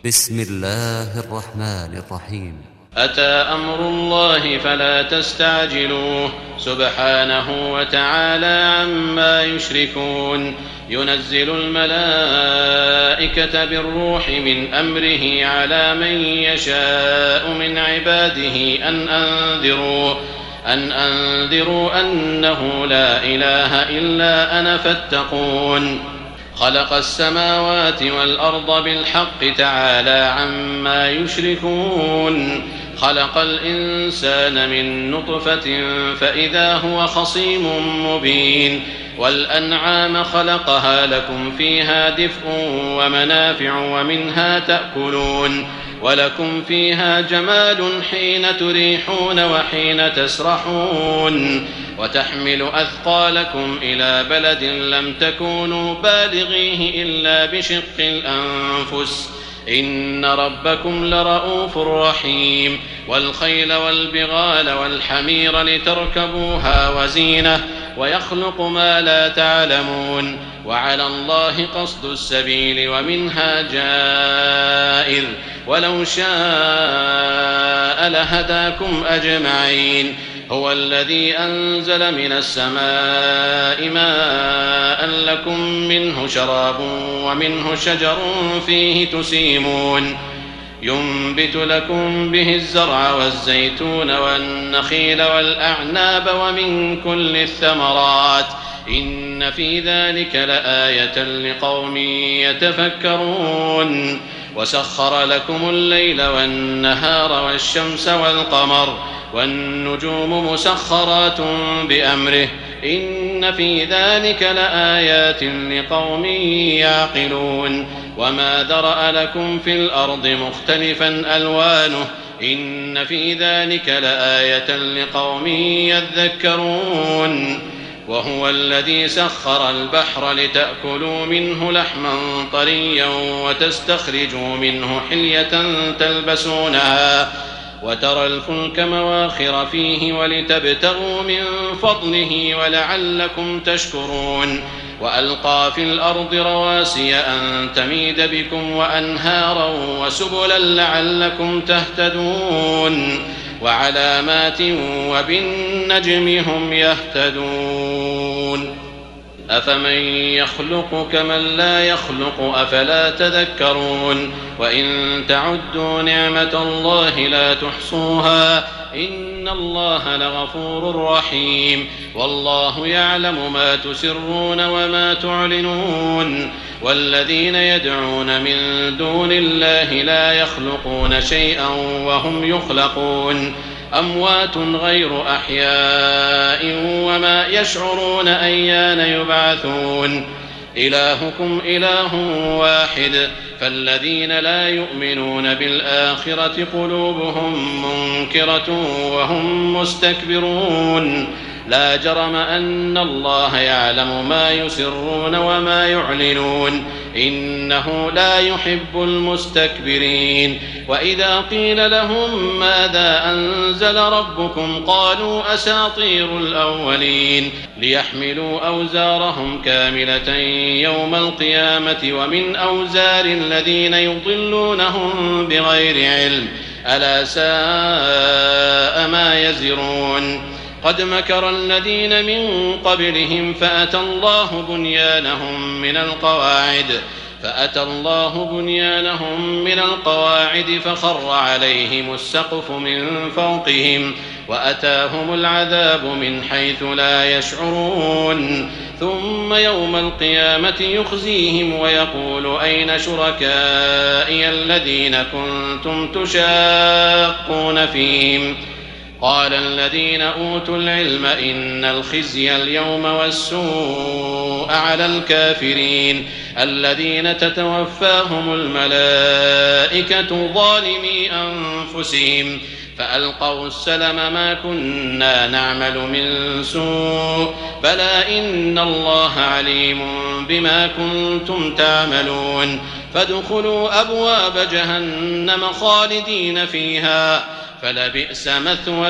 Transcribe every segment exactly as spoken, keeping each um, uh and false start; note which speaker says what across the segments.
Speaker 1: بسم الله الرحمن الرحيم.
Speaker 2: أتى أمر الله فلا تستعجلوه سبحانه وتعالى عما يشركون. ينزل الملائكة بالروح من أمره على من يشاء من عباده أن أنذروا أن أنذروا أنه لا إله إلا أنا فاتقون. خلق السماوات والأرض بالحق تعالى عما يشركون. خلق الإنسان من نطفة فإذا هو خصيم مبين. والأنعام خلقها لكم فيها دفء ومنافع ومنها تأكلون ولكم فيها جمال حين تريحون وحين تسرحون وتحمل أثقالكم إلى بلد لم تكونوا بالغيه إلا بشق الأنفس إن ربكم لرؤوف رحيم. والخيل والبغال والحمير لتركبوها وزينة ويخلق ما لا تعلمون وعلى الله قصد السبيل ومنها جائر ولو شاء لهداكم أجمعين. هو الذي أنزل من السماء ماء لكم منه شراب ومنه شجر فيه تسيمون. ينبت لكم به الزرع والزيتون والنخيل والأعناب ومن كل الثمرات إن في ذلك لآية لقوم يتفكرون. وسخر لكم الليل والنهار والشمس والقمر والنجوم مسخرات بأمره إن في ذلك لآيات لقوم يعقلون. وما ذرأ لكم في الأرض مختلفا ألوانه إن في ذلك لآية لقوم يذكرون. وهو الذي سخر البحر لتأكلوا منه لحما طريا وتستخرجوا منه حلية تلبسونها وترى الفلك مواخر فيه ولتبتغوا من فضله ولعلكم تشكرون. وألقى في الأرض رواسي أن تميد بكم وأنهارا وسبلا لعلكم تهتدون وعلامات وبالنجم هم يهتدون. أفمن يخلق كمن لا يخلق أفلا تذكرون. وإن تعدوا نعمة الله لا تحصوها إن الله لغفور رحيم. والله يعلم ما تسرون وما تعلنون. والذين يدعون من دون الله لا يخلقون شيئا وهم يخلقون أموات غير أحياء وما يشعرون أيان يبعثون. إلهكم إله واحد فالذين لا يؤمنون بالآخرة قلوبهم منكرة وهم مستكبرون. لا جرم أن الله يعلم ما يسرون وما يعلنون إنه لا يحب المستكبرين. وإذا قيل لهم ماذا أنزل ربكم قالوا أساطير الأولين ليحملوا أوزارهم كاملة يوم القيامة ومن أوزار الذين يضلونهم بغير علم ألا ساء ما يزرون. قد مكر الذين من قبلهم فأتى الله بنيانهم من القواعد فأتى الله بنيانهم من القواعد فخر عليهم السقف من فوقهم وأتاهم العذاب من حيث لا يشعرون. ثم يوم القيامة يخزيهم ويقول أين شركائي الذين كنتم تشاقون فيهم قال الذين أوتوا العلم إن الخزي اليوم والسوء على الكافرين الذين تتوفاهم الملائكة ظالمي أنفسهم فألقوا السلم ما كنا نعمل من سوء بلى إن الله عليم بما كنتم تعملون. فادخلوا أبواب جهنم خالدين فيها فلبئس مثوى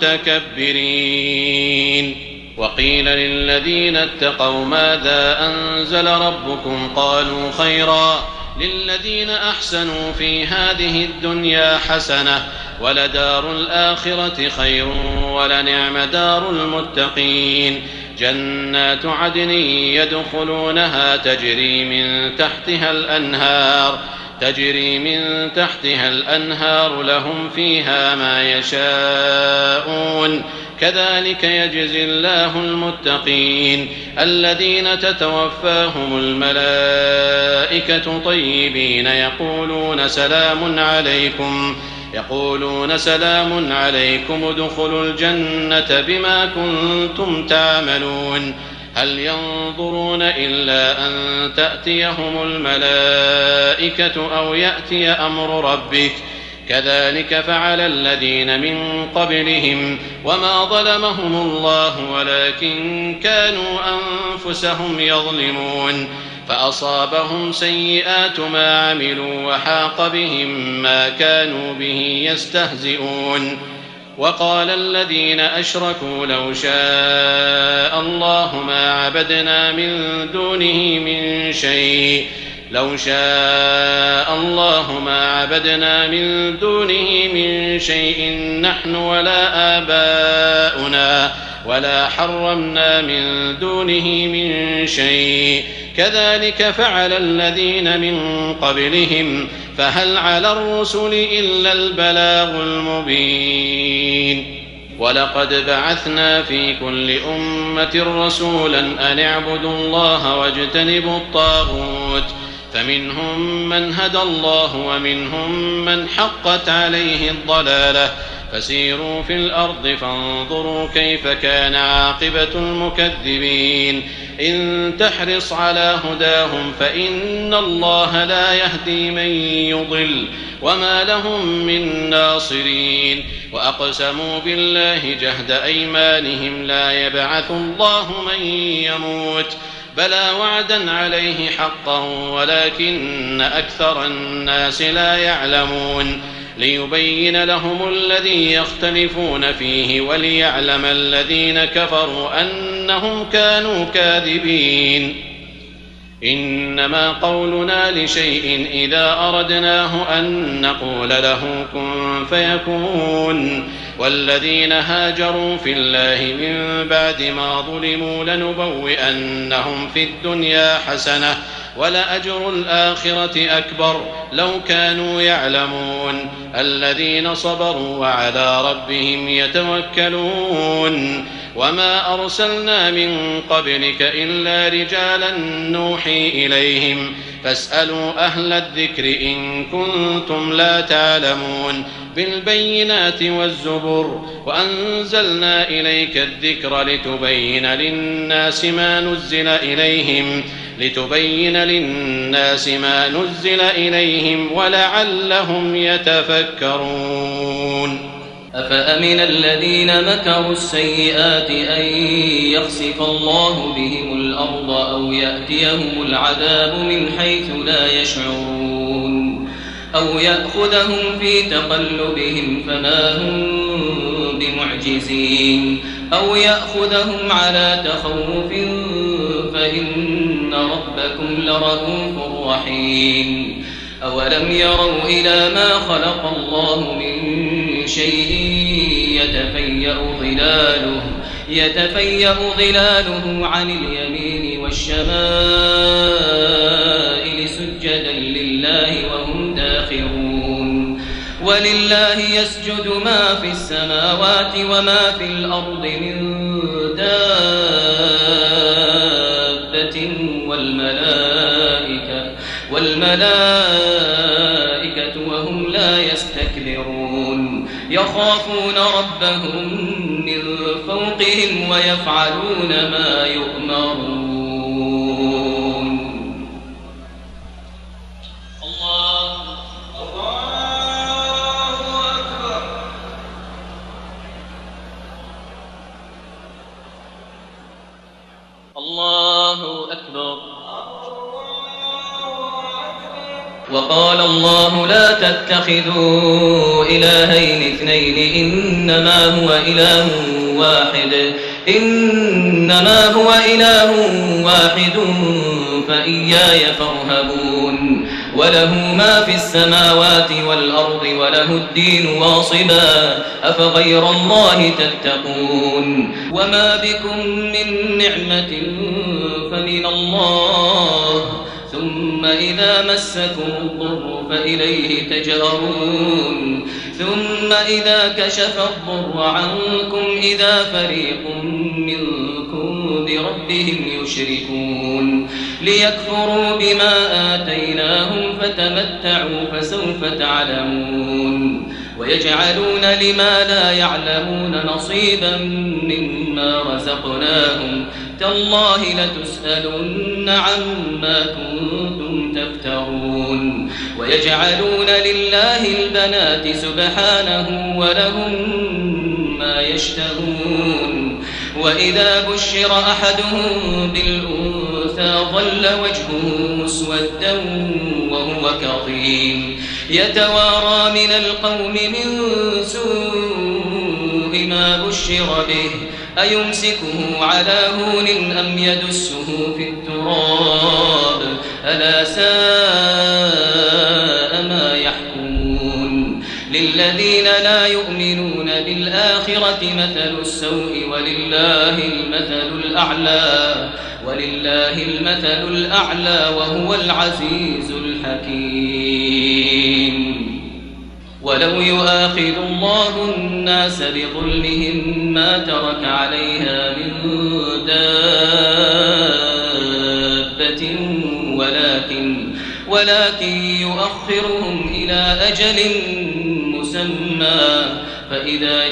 Speaker 2: المتكبرين. وقيل للذين اتقوا ماذا أنزل ربكم قالوا خيرا للذين أحسنوا في هذه الدنيا حسنة ولدار الآخرة خير ولنعم دار المتقين جنات عدن يدخلونها تجري من تحتها الأنهار تجري من تحتها الأنهار لهم فيها ما يشاءون كذلك يجزي الله المتقين الذين تتوفاهم الملائكة طيبين يقولون سلام عليكم يقولون سلام عليكم ادخلوا الجنة بما كنتم تعملون هل ينظرون إلا أن تأتيهم الملائكة أو يأتي أمر ربك كذلك فعل الذين من قبلهم وما ظلمهم الله ولكن كانوا أنفسهم يظلمون فأصابهم سيئات ما عملوا وحاق بهم ما كانوا به يستهزئون وقال الذين أشركوا لو شاء الله ما عبدنا من دونه من شيء لو شاء الله ما عبدنا من دونه من شيء نحن ولا آباؤنا ولا حرمنا من دونه من شيء كذلك فعل الذين من قبلهم فهل على الرسل إلا البلاغ المبين ولقد بعثنا في كل أمة رسولا أن اعبدوا الله واجتنبوا الطاغوت فمنهم من هدى الله ومنهم من حقت عليه الضلالة فسيروا في الأرض فانظروا كيف كان عاقبة المكذبين إن تحرص على هداهم فإن الله لا يهدي من يضل وما لهم من ناصرين وأقسموا بالله جهد أيمانهم لا يبعث الله من يموت بلى وعدا عليه حقا ولكن أكثر الناس لا يعلمون ليبين لهم الذي يختلفون فيه وليعلم الذين كفروا أنهم كانوا كاذبين إنما قولنا لشيء إذا أردناه أن نقول له كن فيكون والذين هاجروا في الله من بعد ما ظلموا لنبوئنهم في الدنيا حسنة ولأجر الآخرة أكبر لو كانوا يعلمون الذين صبروا وعلى ربهم يتوكلون وما أرسلنا من قبلك إلا رجالا نوحي إليهم فاسألوا أهل الذكر إن كنتم لا تعلمون بالبينات والزبر وأنزلنا إليك الذكر لتبين للناس ما نزل إليهم لتبين للناس ما نزل إليهم ولعلهم يتفكرون
Speaker 3: أفأمن الذين مكروا السيئات أن يخسف الله بهم الأرض أو يأتيهم العذاب من حيث لا يشعرون أو يأخذهم في تقلبهم فما هم بمعجزين أو يأخذهم على تخوف فإن ربكم لرءوف رحيم أولم يروا إلى ما خلق الله من شيء يتفيأ ظلاله يتفيأ ظلاله عن اليمين والشمائل سجدا لله وهم داخرون ولله يسجد ما في السماوات وما في الأرض من دابة والملائكة والملائكة وهم لا يستكبرون يخافون ربهم من فوقهم ويفعلون ما يؤمرون. الله الله أكبر. الله أكبر. وقال الله لا تتخذوا إلهين اثنين إنما هو إله واحد إنما هو إله واحد فإياي فارهبون وله ما في السماوات والأرض وله الدين واصبا أفغير الله تتقون وما بكم من نعمة فمن الله ثم إذا مسكم الضر فإليه تجأرون ثم إذا كشف الضر عنكم إذا فريق منكم بربهم يشركون ليكفروا بما آتيناهم فتمتعوا فسوف تعلمون ويجعلون لما لا يعلمون نصيبا مما رزقناهم تالله لتسألن عما كنتم تفترون ويجعلون لله البنات سبحانه ولهم ما يشتهون وإذا بشر أحدهم بالأنثى ظل وجهه مسودا وهو كظيم يتوارى من القوم من سوء ما بشر به أيمسكه على هون أم يدسه في التراب ألا ساء ما يحكمون للذين لا يؤمنون بالآخرة مثل السوء ولله المثل الأعلى ولله المثل الأعلى وهو العزيز الحكيم ولو يؤاخذ الله الناس بظلمهم ما ترك عليها من دابة ولكن ولكن يؤخرهم إلى أجل مسمى فإذا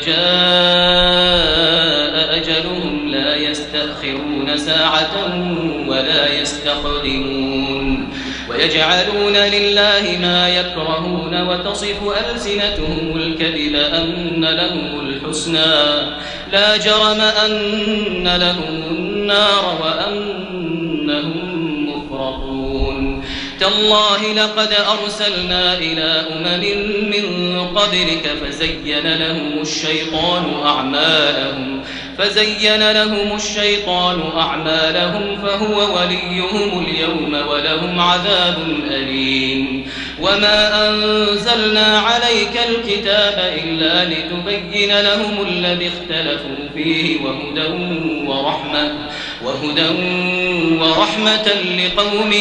Speaker 3: جاء أجلهم لا يستأخرون ساعة ولا يستقدمون ويجعلون لله ما يكرهون وتصف ألسنتهم الكذب أن لهم الحسنى لا جرم أن لهم النار وأنهم مفرطون تالله لقد أرسلنا إلى أمم من قبلك فزين لهم الشيطان أعمالهم فزين لهم الشيطان أعمالهم فهو وليهم اليوم ولهم عذاب أليم وما أنزلنا عليك الكتاب إلا لتبين لهم الذي اختلفوا فيه وهدى ورحمة وهدى ورحمة لقوم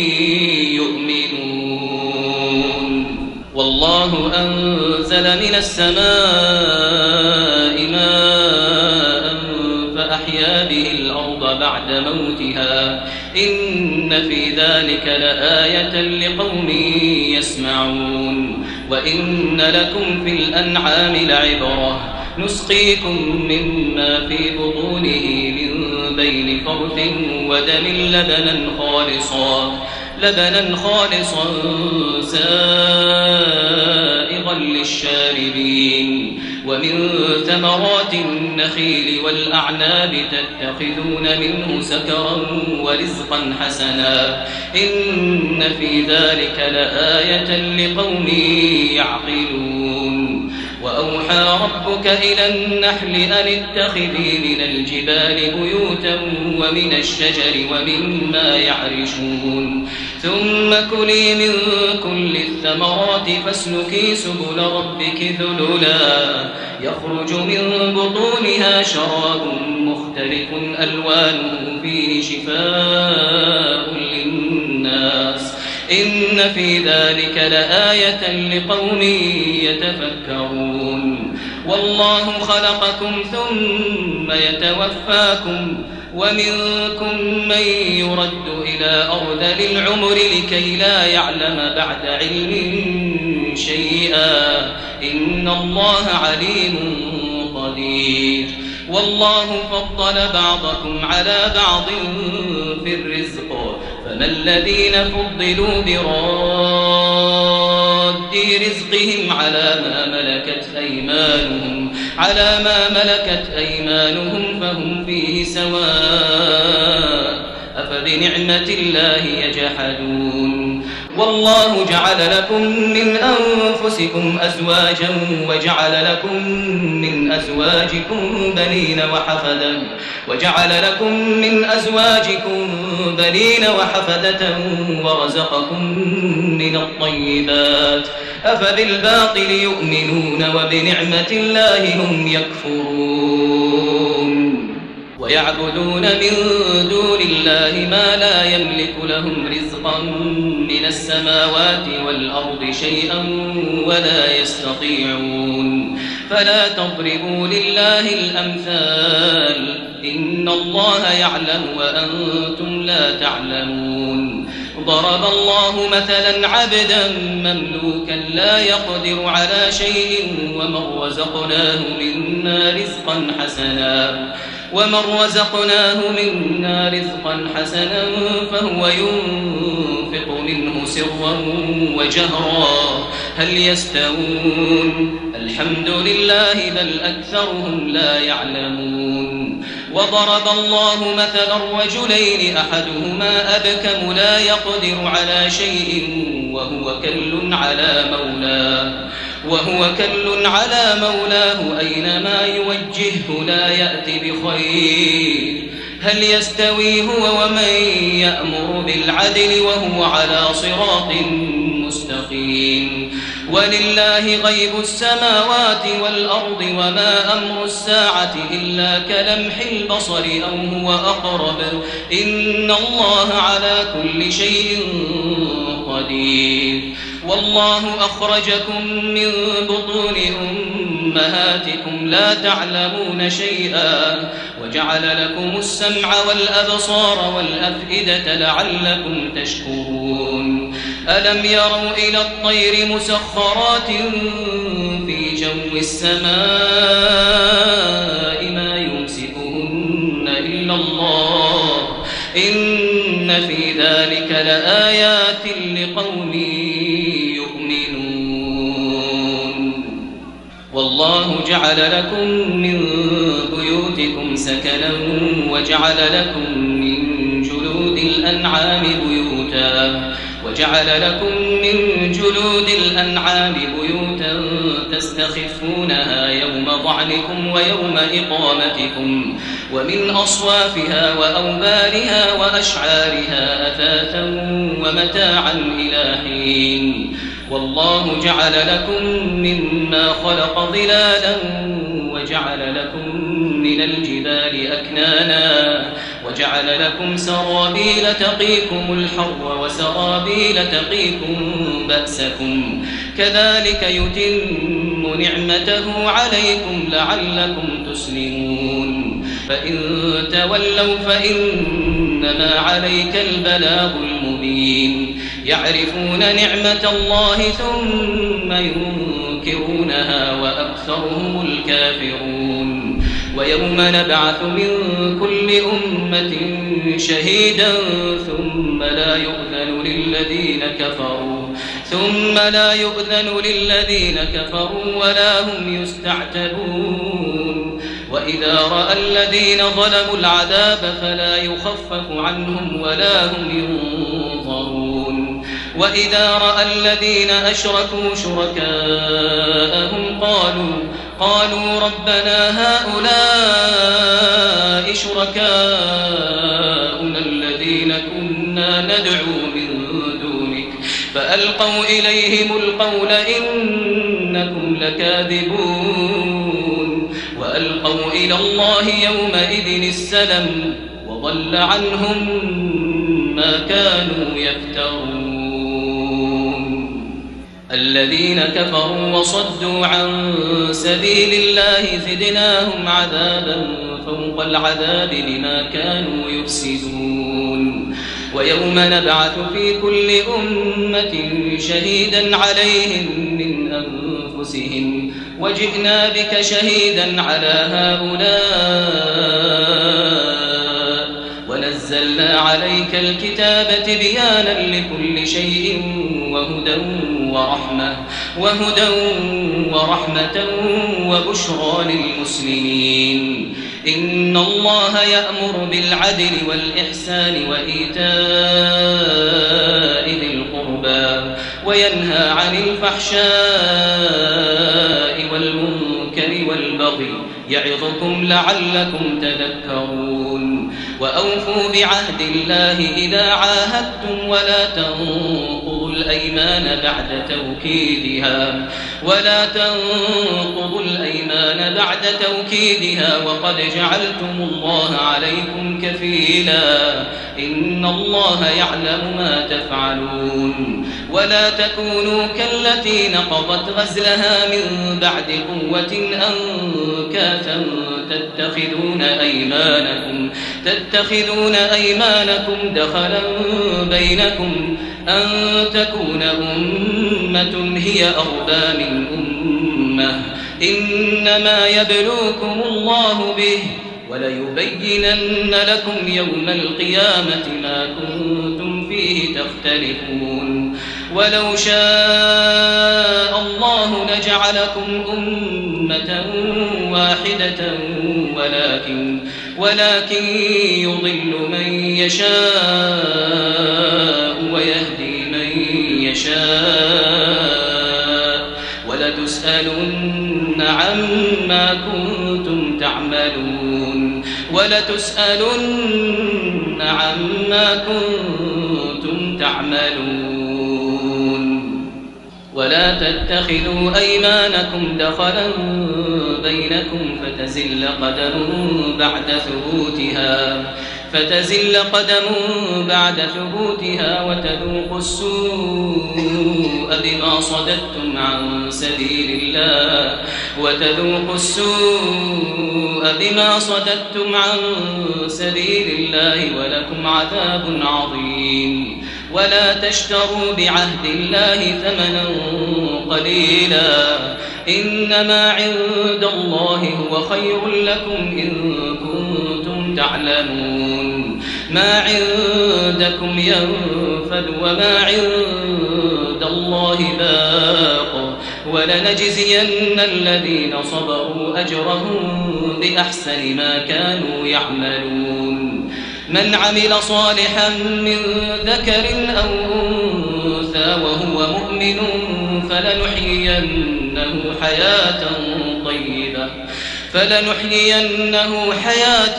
Speaker 3: يؤمنون والله أنزل من السماء ماء فأحيا به الأرض بعد موتها إن في ذلك لآية لقوم يسمعون وإن لكم في الأنعام لعبرة نسقيكم مما في بطونه من بين فرث ودم لبنا خالصا لبنا خالصا سائغا للشاربين ومن ثمرات النخيل والأعناب تتخذون منه سكرا ورزقا حسنا إن في ذلك لآية لقوم يعقلون وأوحى ربك إلى النحل أن اتخذي من الجبال بيوتا ومن الشجر ومما يعرشون ثم كلي من كل الثمرات فاسلكي سبل ربك ذللا يخرج من بطونها شراب مختلف ألوانه فيه شفاء للناس إن في ذلك لآية لقوم يتفكرون والله خلقكم ثم يتوفاكم ومنكم من يرد إلى أرذل العمر لكي لا يعلم بعد علم شيئا إن الله عليم قدير والله فضل بعضكم على بعض في الرزق فما الذين فضلوا براد رزقهم على ما ملكت أيمانهم على ما ملكت أيمانهم فهم فيه سواء أفبنعمة الله يجحدون والله جعل لكم من أنفسكم أزواجا وجعل لكم من أزواجكم بنين وحفدة وجعل لكم من أزواجكم بنين وحفدة ورزقكم من الطيبات أفبالباطل يؤمنون وبنعمة الله هم يكفرون ويعبدون من دون الله ما لا يملك لهم رزقا من السماوات والأرض شيئا ولا يستطيعون فلا تضربوا لله الأمثال إن الله يعلم وأنتم لا تعلمون ضرب الله مثلا عبدا مملوكا لا يقدر على شيء ومن رزقناه منا رزقا حسنا ومن رزقناه منا رزقا حسنا فهو ينفق منه سرا وجهرا هل يستوون الحمد لله بل أكثرهم لا يعلمون وضرب الله مثلا رجلين أحدهما أبكم لا يقدر على شيء وهو كل على مولاه وهو كل على مولاه أينما يوجهه لا يأتي بخير هل يستوي هو ومن يأمر بالعدل وهو على صراط مستقيم ولله غيب السماوات والأرض وما أمر الساعة إلا كلمح البصر أو هو أقرب إن الله على كل شيء قدير والله أخرجكم من بطون أمهاتكم لا تعلمون شيئا وجعل لكم السمع والأبصار والأفئدة لعلكم تشكرون ألم يروا إلى الطير مسخرات في جو السماء ما يمسكهن إلا الله إن في ذلك لآيات لقوم والله جعل لكم من بيوتكم سكنا وجعل لكم من جلود الأنعام بيوتا وجعل لكم من جلود الأنعام بيوتا تستخفونها يوم ضعنكم ويوم إقامتكم ومن أصوافها وأوبارها وأشعارها أثاثا ومتاعا إلى حين والله جعل لكم مما خلق ظلالا وجعل لكم من الجبال أكنانا وجعل لكم سرابيل تقيكم الحر وسرابيل تقيكم بأسكم كذلك يتم نعمته عليكم لعلكم تسلمون فإن تولوا فإنما عليك البلاغ المبين يعرفون نعمة الله ثم ينكرونها وأكثرهم الكافرون ويوم نبعث من كل أمة شهيدا ثم لا يؤذن للذين كفروا ثم لا يؤذن للذين كفروا ولا هم يستعتبون وإذا رأى الذين ظلموا العذاب فلا يخفف عنهم ولا هم ينظرون وإذا رأى الذين أشركوا شركاءهم قالوا قالوا ربنا هؤلاء شركاؤنا الذين كنا ندعو من دونك فألقوا إليهم القول إنكم لكاذبون وألقوا إلى الله يومئذ السلم وضل عنهم ما كانوا يفترون الذين كفروا وصدوا عن سبيل الله زدناهم عذابا فوق العذاب بما كانوا يفسدون ويوم نبعث في كل أمة شهيدا عليهم من أنفسهم وجئنا بك شهيدا على هؤلاء ونزلنا عليك الكتاب تبيانا لكل شيء وهدى ورحمة وهدى ورحمة وبشرى للمسلمين إن الله يأمر بالعدل والإحسان وإيتاء ذي القربى وينهى عن الفحشاء والمنكر والبغي يعظكم لعلكم تذكرون وأوفوا بعهد الله إذا عاهدتم ولا تنقضوا الأيمان بعد توكيدها ولا تنقضوا الأيمان بعد توكيدها وقد جعلتم الله عليكم كفيلا إن الله يعلم ما تفعلون ولا تكونوا كالتي نقضت غزلها من بعد قوة أنكاثا تتخذون أيمانكم تتخذون أيمانكم دخلا بينكم أن تكون أمة هي أربى من أمة إنما يبلوكم الله به وليبينن لكم يوم القيامة ما كنتم فيه تختلفون ولو شاء الله لجعلكم أمة واحدة ولكن ولكن يضل من يشاء ويهدي من يشاء ولتسألن عما كنتم تعملون ولتسألن عما كنتم تعملون ولا تتخذوا أيمانكم دخلا بينكم فتزل قدم بعد ثبوتها فتزل قدم بعد ثبوتها وتذوقوا السوء بما صددتم عن سبيل الله وتذوقوا السوء بما صددتم عن سبيل الله ولكم عذاب عظيم ولا تشتروا بعهد الله ثمنا قليلا إنما عند الله هو خير لكم إن كنتم تعلمون ما عندكم ينفد وما عند الله باق ولنجزين الذين صبروا أجرهم بأحسن ما كانوا يعملون من عمل صالحا من ذكر أو أنثى وهو مؤمن فلنحيينه حياة طيبة فلنحيينه حياة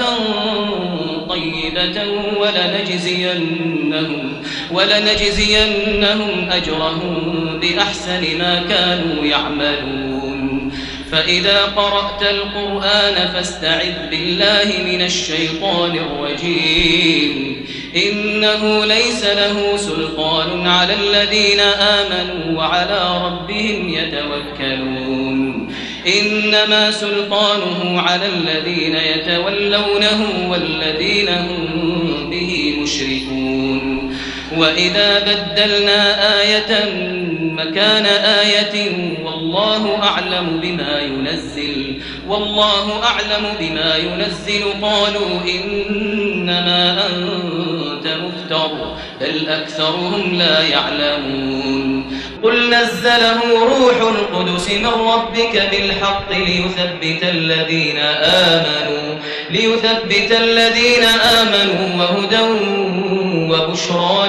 Speaker 3: طيبة ولنجزينهم ولنجزينهم أجرهم بأحسن ما كانوا يعملون فإذا قرأت القرآن فاستعذ بالله من الشيطان الرجيم إنه ليس له سلطان على الذين آمنوا وعلى ربهم يتوكلون إنما سلطانه على الذين يتولونه والذين هم به مشركون وإذا بدلنا آية مكان آية والله أعلم بما ينزل والله أعلم بما ينزل قالوا إنما أنت مفتر بل أكثرهم لا يعلمون قل نزله روح القدس من ربك بالحق ليثبت الذين آمنوا ليثبت الذين آمنوا وهدى وبشرى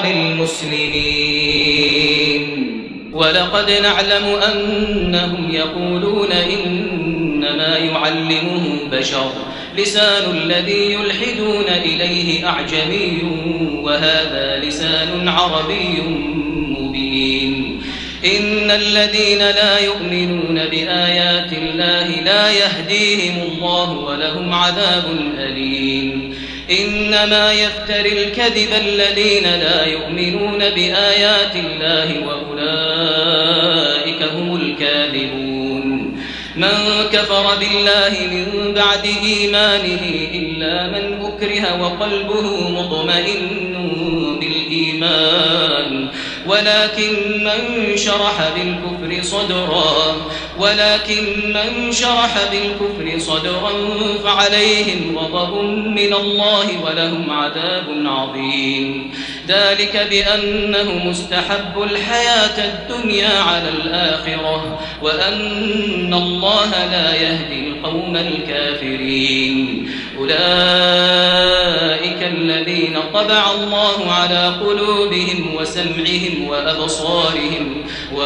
Speaker 3: للمسلمين ولقد نعلم أنهم يقولون إنما يعلمه بشر لسان الذي يلحدون إليه أعجمي وهذا لسان عربي مبين إن الذين لا يؤمنون بآيات الله لا يهديهم الله ولهم عذاب أليم إنما يفتري الكذب الذين لا يؤمنون بآيات الله وأولئك هم الكاذبون من كفر بالله من بعد إيمانه إلا من أكره وقلبه مطمئن بالإيمان ولكن من شرح بالكفر صدرا ولكن من شرح بالكفر صدرا فعليهم غضب من الله ولهم عذاب عظيم ذلك بأنه مستحب الحياة الدنيا على الآخرة وأن الله لا يهدي القوم الكافرين أولئك الذين طبع الله على قلوبهم وسمعهم وأبصارهم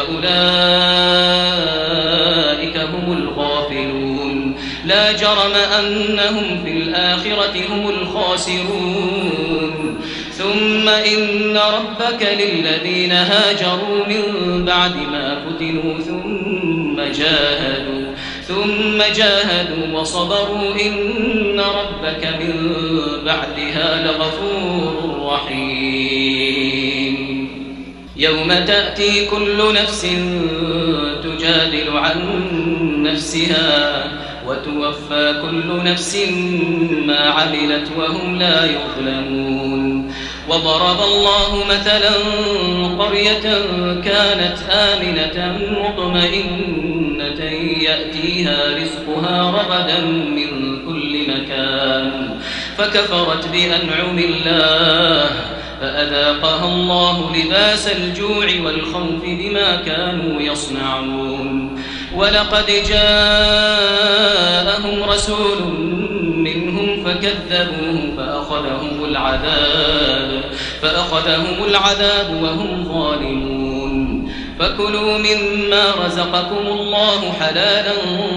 Speaker 3: وأولئك هم الغافلون لا جرم أنهم في الآخرة هم الخاسرون ثم إن ربك للذين هاجروا من بعد ما فتنوا ثم جاهدوا ثم جاهدوا وصبروا إن ربك من بعدها لغفور رحيم يوم تأتي كل نفس تجادل عن نفسها وتوفى كل نفس ما عملت وهم لا يظلمون وضرب الله مثلا قرية كانت آمنة مطمئنة يأتيها رزقها رغدا من كل مكان فكفرت بأنعم الله فأذاقها الله لباس الجوع والخوف بما كانوا يصنعون ولقد جاءهم رسول منهم فكذبوه فأخذهم العذاب فأخذهم العذاب وهم ظالمون فكلوا مما رزقكم الله حلالا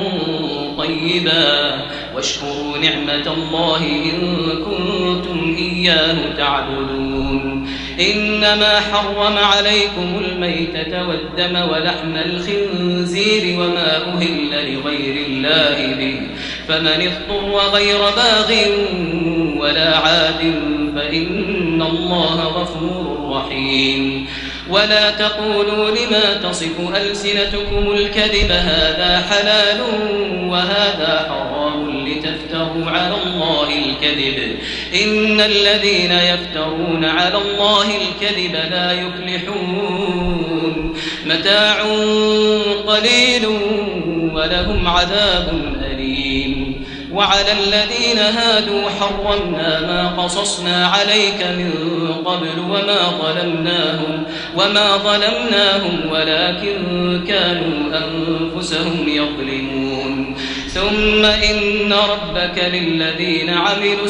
Speaker 3: طيبا واشكروا نعمة الله إن كنتم إياه تعبدون إنما حرم عليكم الميتة والدم ولحم الخنزير وما أهل لغير الله به فمن اضطر غير باغ ولا عاد فإن الله غفور رحيم ولا تقولوا لما تصف ألسنتكم الكذب هذا حلال وهذا حرام لتفتروا على الله الكذب إن الذين يفترون على الله الكذب لا يفلحون متاع قليل ولهم عذاب أليم وعلى الذين هادوا حرمنا ما قصصنا عليك من قبل وما ظلمناهم وما ظلمناهم ولكن كانوا أنفسهم يظلمون ثم إن ربك للذين عملوا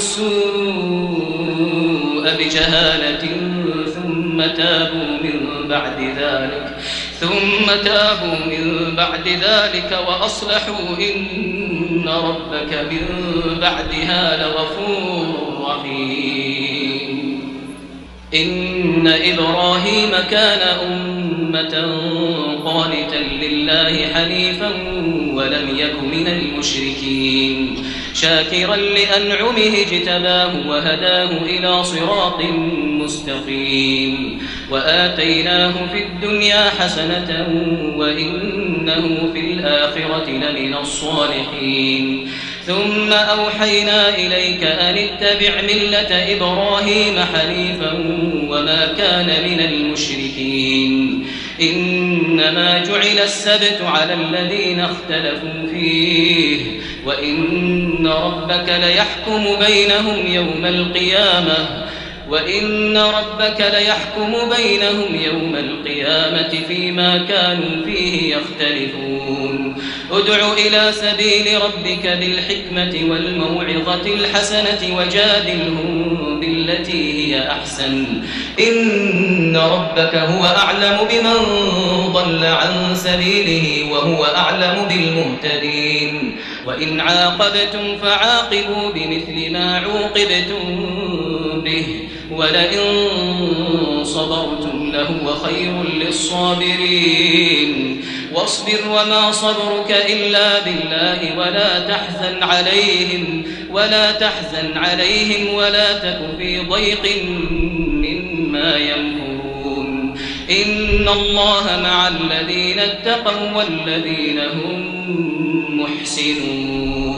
Speaker 3: السوء بجهالة ثم تابوا من بعد ذلك ثم تابوا من بعد ذلك وأصلحوا إن ربك من بعدها لغفور رحيم إن إبراهيم كان أمة قانتا لله حنيفا ولم يك من المشركين شاكرا لأنعمه اجتباه وهداه إلى صراط مستقيم وآتيناه في الدنيا حسنة وإنه في الآخرة لمن الصالحين ثم أوحينا إليك أن اتبع ملة إبراهيم حنيفا وما كان من المشركين إنما جعل السبت على الذين اختلفوا فيه وإن ربك ليحكم بينهم يوم القيامة وإن ربك ليحكم بينهم يوم القيامة فيما كانوا فيه يختلفون ادع إلى سبيل ربك بالحكمة والموعظة الحسنة وجادلهم بالتي هي أحسن إن ربك هو أعلم بمن ضل عن سبيله وهو أعلم بالمهتدين وإن عاقبتم فعاقبوا بمثل ما عوقبتم به ولئن صبرتم لهو خير للصابرين واصبر وما صبرك إلا بالله ولا تحزن عليهم ولا تحزن عليهم ولا تك في ضيق مما يمكرون إن الله مع الذين اتقوا والذين هم محسنون